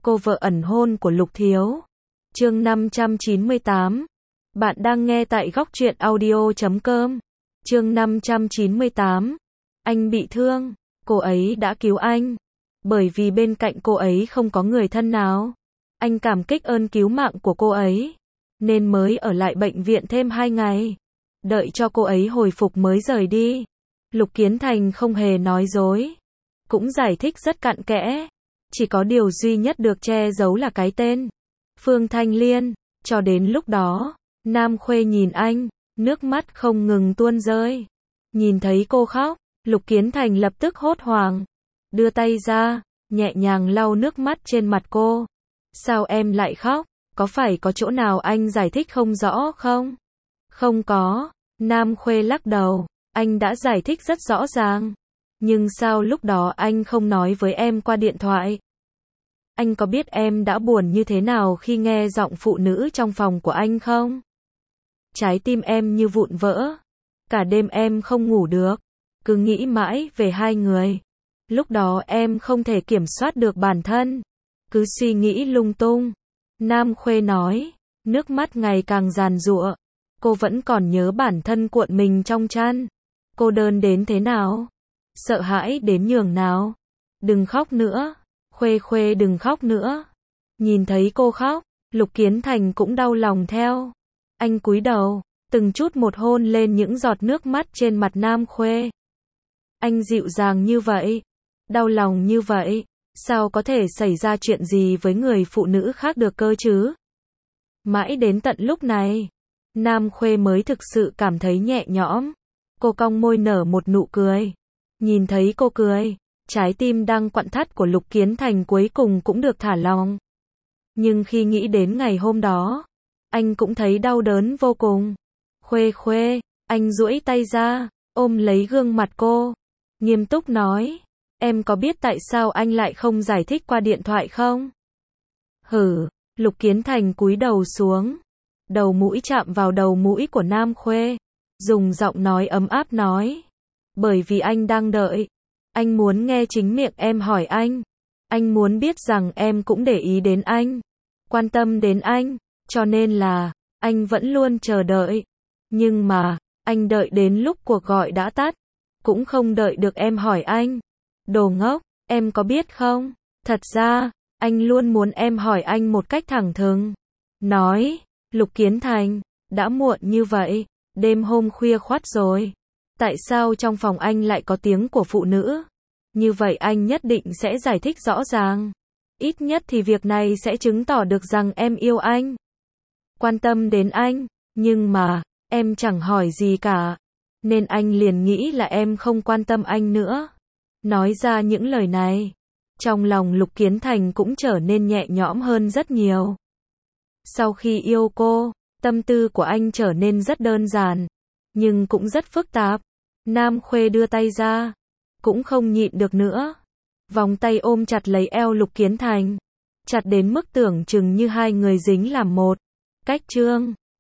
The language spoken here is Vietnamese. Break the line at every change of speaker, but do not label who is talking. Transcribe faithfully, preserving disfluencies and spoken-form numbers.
cô vợ ẩn hôn của Lục Thiếu. Chương năm trăm chín mươi tám. Bạn đang nghe tại góc truyện audio chấm com. Chương năm trăm chín mươi tám. Anh bị thương, cô ấy đã cứu anh. Bởi vì bên cạnh cô ấy không có người thân nào. Anh cảm kích ơn cứu mạng của cô ấy, nên mới ở lại bệnh viện thêm hai ngày. Đợi cho cô ấy hồi phục mới rời đi. Lục Kiến Thành không hề nói dối, cũng giải thích rất cặn kẽ. Chỉ có điều duy nhất được che giấu là cái tên Phương Thanh Liên. Cho đến lúc đó, Nam Khuê nhìn anh, nước mắt không ngừng tuôn rơi. Nhìn thấy cô khóc, Lục Kiến Thành lập tức hốt hoảng, đưa tay ra, nhẹ nhàng lau nước mắt trên mặt cô. Sao em lại khóc? Có phải có chỗ nào anh giải thích không rõ không? Không có. Nam Khuê lắc đầu, anh đã giải thích rất rõ ràng. Nhưng sao lúc đó anh không nói với em qua điện thoại? Anh có biết em đã buồn như thế nào khi nghe giọng phụ nữ trong phòng của anh không? Trái tim em như vụn vỡ. Cả đêm em không ngủ được, cứ nghĩ mãi về hai người. Lúc đó em không thể kiểm soát được bản thân, cứ suy nghĩ lung tung. Nam Khuê nói, nước mắt ngày càng giàn giụa. Cô vẫn còn nhớ bản thân cuộn mình trong chăn. Cô đơn đến thế nào? Sợ hãi đến nhường nào? Đừng khóc nữa. Khuê Khuê đừng khóc nữa. Nhìn thấy cô khóc, Lục Kiến Thành cũng đau lòng theo. Anh cúi đầu, từng chút một hôn lên những giọt nước mắt trên mặt Nam Khuê. Anh dịu dàng như vậy, đau lòng như vậy, sao có thể xảy ra chuyện gì với người phụ nữ khác được cơ chứ? Mãi đến tận lúc này, Nam Khuê mới thực sự cảm thấy nhẹ nhõm. Cô cong môi nở một nụ cười. Nhìn thấy cô cười, trái tim đang quặn thắt của Lục Kiến Thành cuối cùng cũng được thả lỏng. Nhưng khi nghĩ đến ngày hôm đó, anh cũng thấy đau đớn vô cùng. Khuê Khuê, anh duỗi tay ra, ôm lấy gương mặt cô, nghiêm túc nói, em có biết tại sao anh lại không giải thích qua điện thoại không? Hử, Lục Kiến Thành cúi đầu xuống, đầu mũi chạm vào đầu mũi của Nam Khuê, dùng giọng nói ấm áp nói, bởi vì anh đang đợi, anh muốn nghe chính miệng em hỏi anh, anh muốn biết rằng em cũng để ý đến anh, quan tâm đến anh, cho nên là, anh vẫn luôn chờ đợi. Nhưng mà, anh đợi đến lúc cuộc gọi đã tắt, cũng không đợi được em hỏi anh. Đồ ngốc, em có biết không? Thật ra, anh luôn muốn em hỏi anh một cách thẳng thừng. Nói, Lục Kiến Thành, đã muộn như vậy, đêm hôm khuya khoắt rồi. Tại sao trong phòng anh lại có tiếng của phụ nữ? Như vậy anh nhất định sẽ giải thích rõ ràng. Ít nhất thì việc này sẽ chứng tỏ được rằng em yêu anh, quan tâm đến anh. Nhưng mà, em chẳng hỏi gì cả, nên anh liền nghĩ là em không quan tâm anh nữa. Nói ra những lời này, trong lòng Lục Kiến Thành cũng trở nên nhẹ nhõm hơn rất nhiều. Sau khi yêu cô, tâm tư của anh trở nên rất đơn giản, nhưng cũng rất phức tạp. Nam Khuê đưa tay ra, cũng không nhịn được nữa. Vòng tay ôm chặt lấy eo Lục Kiến Thành, chặt đến mức tưởng chừng như hai người dính làm một. Cách chương